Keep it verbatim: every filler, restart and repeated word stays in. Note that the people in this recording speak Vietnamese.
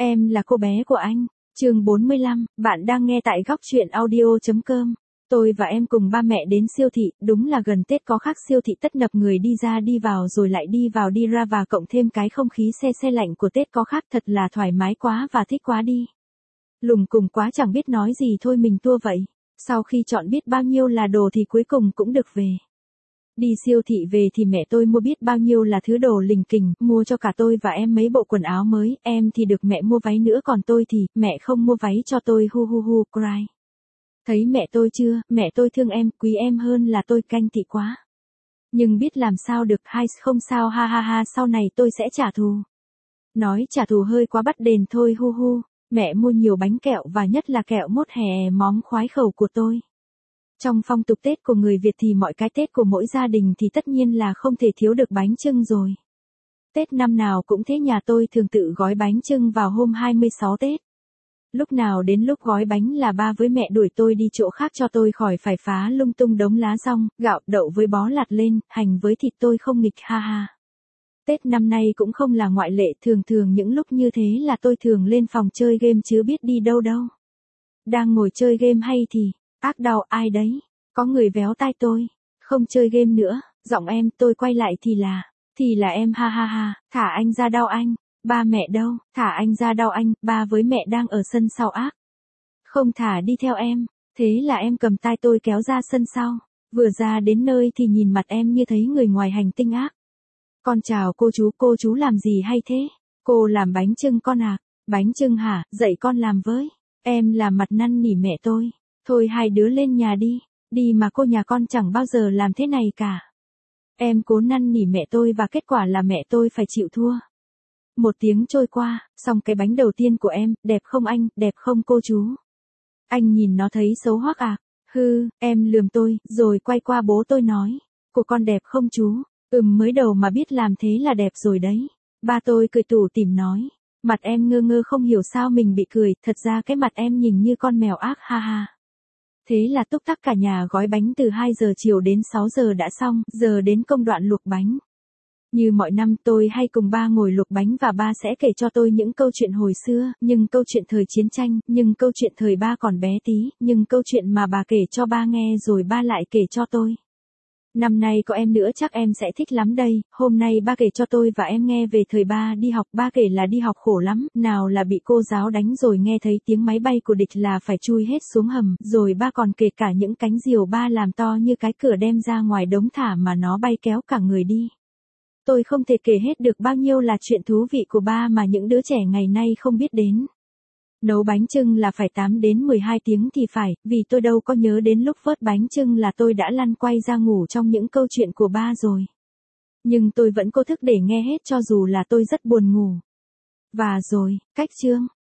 Em là cô bé của anh. Chương bốn mươi lăm, bạn đang nghe tại góc truyện audio chấm com. Tôi và em cùng ba mẹ đến siêu thị, đúng là gần Tết có khác siêu thị tấp nập người đi ra đi vào rồi lại đi vào đi ra và cộng thêm cái không khí se se lạnh của Tết có khác thật là thoải mái quá và thích quá đi. Lùng cùng quá chẳng biết nói gì thôi mình tua vậy. Sau khi chọn biết bao nhiêu là đồ thì cuối cùng cũng được về. Đi siêu thị về thì mẹ tôi mua biết bao nhiêu là thứ đồ lình kình, mua cho cả tôi và em mấy bộ quần áo mới, em thì được mẹ mua váy nữa còn tôi thì, mẹ không mua váy cho tôi hu hu hu cry. Thấy mẹ tôi chưa, mẹ tôi thương em, quý em hơn là tôi canh tị quá. Nhưng biết làm sao được hay không sao ha ha ha sau này tôi sẽ trả thù. Nói trả thù hơi quá bắt đền thôi hu hu, mẹ mua nhiều bánh kẹo và nhất là kẹo mốt hè móm khoái khẩu của tôi. Trong phong tục Tết của người Việt thì mọi cái Tết của mỗi gia đình thì tất nhiên là không thể thiếu được bánh chưng rồi. Tết năm nào cũng thế nhà tôi thường tự gói bánh chưng vào hôm hai mươi sáu Tết. Lúc nào đến lúc gói bánh là ba với mẹ đuổi tôi đi chỗ khác cho tôi khỏi phải phá lung tung đống lá dong, gạo, đậu với bó lạt lên, hành với thịt tôi không nghịch ha ha. Tết năm nay cũng không là ngoại lệ, thường thường những lúc như thế là tôi thường lên phòng chơi game chứ biết đi đâu đâu. Đang ngồi chơi game hay thì, ác đau ai đấy, có người véo tai tôi, không chơi game nữa, giọng em tôi quay lại thì là, thì là em ha ha ha, thả anh ra đau anh, ba mẹ đâu, thả anh ra đau anh, ba với mẹ đang ở sân sau ác. Không thả đi theo em, thế là em cầm tay tôi kéo ra sân sau, vừa ra đến nơi thì nhìn mặt em như thấy người ngoài hành tinh ác. Con chào cô chú, cô chú làm gì hay thế? Cô làm bánh chưng con à? Bánh chưng hả? Dạy con làm với. Em làm mặt năn nỉ mẹ tôi. Thôi hai đứa lên nhà đi, đi mà cô nhà con chẳng bao giờ làm thế này cả. Em cố năn nỉ mẹ tôi và kết quả là mẹ tôi phải chịu thua. Một tiếng trôi qua, xong cái bánh đầu tiên của em, đẹp không anh, đẹp không cô chú? Anh nhìn nó thấy xấu hoắc à? Hư, em lườm tôi, rồi quay qua bố tôi nói, của con đẹp không chú? Ừm mới đầu mà biết làm thế là đẹp rồi đấy. Ba tôi cười tủm tỉm nói, mặt em ngơ ngơ không hiểu sao mình bị cười, thật ra cái mặt em nhìn như con mèo ác ha ha. Thế là túc tắc cả nhà gói bánh từ hai giờ chiều đến sáu giờ đã xong, giờ đến công đoạn luộc bánh. Như mọi năm tôi hay cùng ba ngồi luộc bánh và ba sẽ kể cho tôi những câu chuyện hồi xưa, nhưng câu chuyện thời chiến tranh, nhưng câu chuyện thời ba còn bé tí, nhưng câu chuyện mà bà kể cho ba nghe rồi ba lại kể cho tôi. Năm nay có em nữa chắc em sẽ thích lắm đây, hôm nay ba kể cho tôi và em nghe về thời ba đi học, ba kể là đi học khổ lắm, nào là bị cô giáo đánh rồi nghe thấy tiếng máy bay của địch là phải chui hết xuống hầm, rồi ba còn kể cả những cánh diều ba làm to như cái cửa đem ra ngoài đống thả mà nó bay kéo cả người đi. Tôi không thể kể hết được bao nhiêu là chuyện thú vị của ba mà những đứa trẻ ngày nay không biết đến. Nấu bánh chưng là phải tám đến mười hai tiếng thì phải, vì tôi đâu có nhớ đến lúc vớt bánh chưng là tôi đã lăn quay ra ngủ trong những câu chuyện của ba rồi. Nhưng tôi vẫn cố thức để nghe hết cho dù là tôi rất buồn ngủ. Và rồi, cách chương.